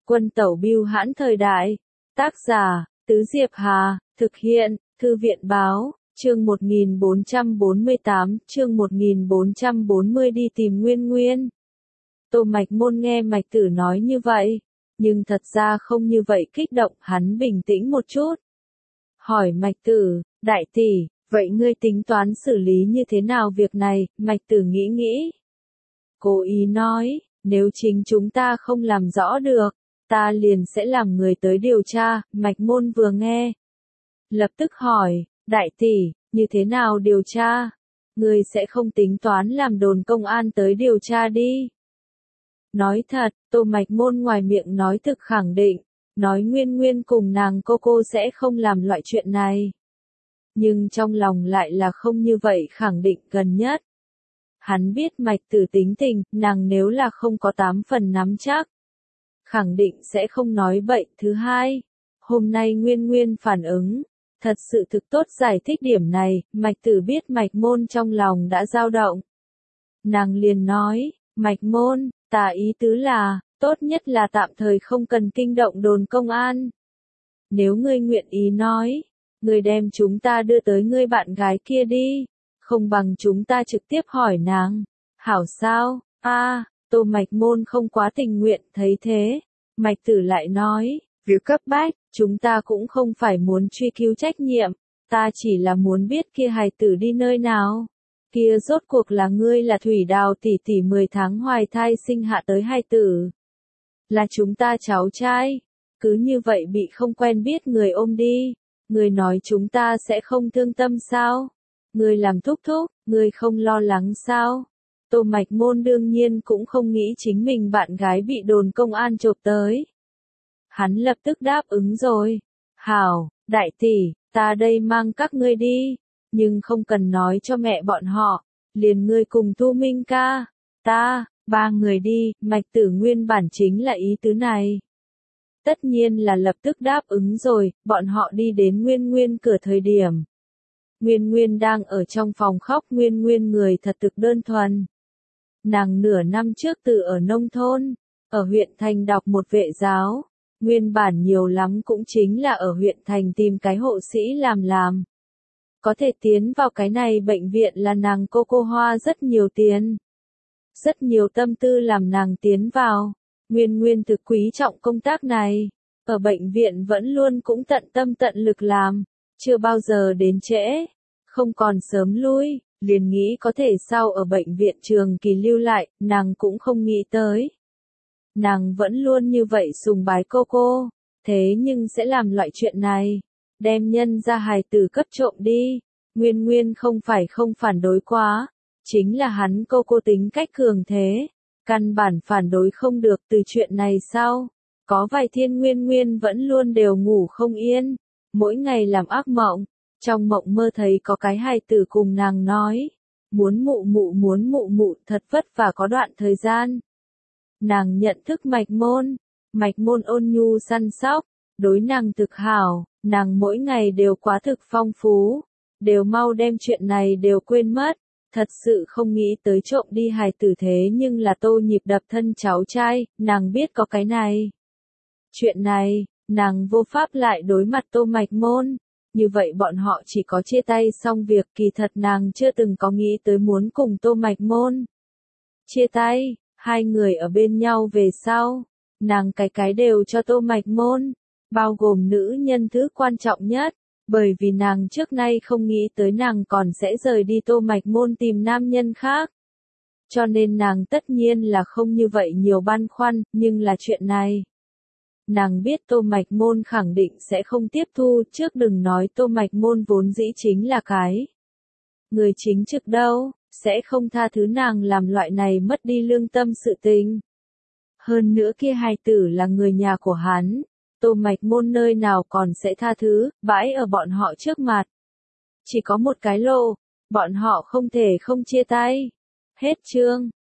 Quân tẩu bưu hãn thời đại. Tác giả, Tứ Diệp Hà, thực hiện, Thư viện báo, chương 1448, chương 1440 đi tìm Nguyên Nguyên. Tô Mạch Môn nghe Mạch Tử nói như vậy, nhưng thật ra không như vậy kích động, hắn bình tĩnh một chút. Hỏi Mạch Tử, đại tỷ, vậy ngươi tính toán xử lý như thế nào việc này? Mạch Tử nghĩ nghĩ. Cố ý nói, nếu chính chúng ta không làm rõ được, ta liền sẽ làm người tới điều tra. Mạch Môn vừa nghe, lập tức hỏi, đại tỷ, như thế nào điều tra? Ngươi sẽ không tính toán làm đồn công an tới điều tra đi. Nói thật, Tô Mạch Môn ngoài miệng nói thực khẳng định, nói Nguyên Nguyên cùng nàng cô sẽ không làm loại chuyện này. Nhưng trong lòng lại là không như vậy khẳng định gần nhất. Hắn biết Mạch Tử tính tình, nàng nếu là không có 8 phần nắm chắc, khẳng định sẽ không nói bậy. Thứ hai, hôm nay Nguyên Nguyên phản ứng, thật sự thực tốt giải thích điểm này, Mạch Tử biết Mạch Môn trong lòng đã dao động. Nàng liền nói, Mạch Môn, ta ý tứ là, tốt nhất là tạm thời không cần kinh động đồn công an. Nếu ngươi nguyện ý nói, ngươi đem chúng ta đưa tới ngươi bạn gái kia đi, không bằng chúng ta trực tiếp hỏi nàng. Hảo sao? Tô Mạch Môn không quá tình nguyện, thấy thế. Mạch Tử lại nói, việc cấp bách, chúng ta cũng không phải muốn truy cứu trách nhiệm, ta chỉ là muốn biết kia hài tử đi nơi nào. Kia rốt cuộc là ngươi là Thủy Đào tỷ tỷ 10 tháng hoài thai sinh hạ tới hài tử. Là chúng ta cháu trai, cứ như vậy bị không quen biết người ôm đi, ngươi nói chúng ta sẽ không thương tâm sao? Ngươi làm thúc thúc, ngươi không lo lắng sao? Tô Mạch Môn đương nhiên cũng không nghĩ chính mình bạn gái bị đồn công an chộp tới. Hắn lập tức đáp ứng rồi. Hảo, đại tỷ, ta đây mang các ngươi đi, nhưng không cần nói cho mẹ bọn họ, liền ngươi cùng Thu Minh ca, ta, 3 người đi. Mạch Tử nguyên bản chính là ý tứ này. Tất nhiên là lập tức đáp ứng rồi, bọn họ đi đến Nguyên Nguyên cửa thời điểm. Nguyên Nguyên đang ở trong phòng khóc. Nguyên Nguyên người thật thực đơn thuần. Nàng nửa năm trước từ ở nông thôn, ở huyện thành đọc một vệ giáo, nguyên bản nhiều lắm cũng chính là ở huyện thành tìm cái hộ sĩ làm. Có thể tiến vào cái này bệnh viện là nàng cô hoa rất nhiều tiền. Rất nhiều tâm tư làm nàng tiến vào. Nguyên Nguyên thực quý trọng công tác này, ở bệnh viện vẫn luôn cũng tận tâm tận lực làm, chưa bao giờ đến trễ, không còn sớm lui, liền nghĩ có thể sau ở bệnh viện trường kỳ lưu lại, nàng cũng không nghĩ tới. Nàng vẫn luôn như vậy sùng bái cô, thế nhưng sẽ làm loại chuyện này, đem nhân ra hài tử cấp trộm đi. Nguyên Nguyên không phải không phản đối quá, chính là hắn cô tính cách cường thế. Căn bản phản đối không được. Từ chuyện này sau, có vài thiên Nguyên Nguyên vẫn luôn đều ngủ không yên, mỗi ngày làm ác mộng, trong mộng mơ thấy có cái hài tử cùng nàng nói, muốn mụ mụ, thật vất vả có đoạn thời gian. Nàng nhận thức Mạch Môn ôn nhu săn sóc, đối nàng thực hảo, nàng mỗi ngày đều quá thực phong phú, đều mau đem chuyện này đều quên mất. Thật sự không nghĩ tới trộm đi hài tử, thế nhưng là Tô Nhịp đập thân cháu trai, nàng biết có cái này. Chuyện này, nàng vô pháp lại đối mặt Tô Mạch Môn, như vậy bọn họ chỉ có chia tay xong việc. Kỳ thật nàng chưa từng có nghĩ tới muốn cùng Tô Mạch Môn chia tay. Hai người ở bên nhau về sau, nàng cái đều cho Tô Mạch Môn, bao gồm nữ nhân thứ quan trọng nhất. Bởi vì nàng trước nay không nghĩ tới nàng còn sẽ rời đi Tô Mạch Môn tìm nam nhân khác. Cho nên nàng tất nhiên là không như vậy nhiều băn khoăn, nhưng là chuyện này. Nàng biết Tô Mạch Môn khẳng định sẽ không tiếp thu, trước đừng nói Tô Mạch Môn vốn dĩ chính là cái người chính trực đâu, sẽ không tha thứ nàng làm loại này mất đi lương tâm sự tình. Hơn nữa kia hài tử là người nhà của hắn. Tô Mạch Môn nơi nào còn sẽ tha thứ, bãi ở bọn họ trước mặt. Chỉ có một cái lộ, bọn họ không thể không chia tay. Hết chương.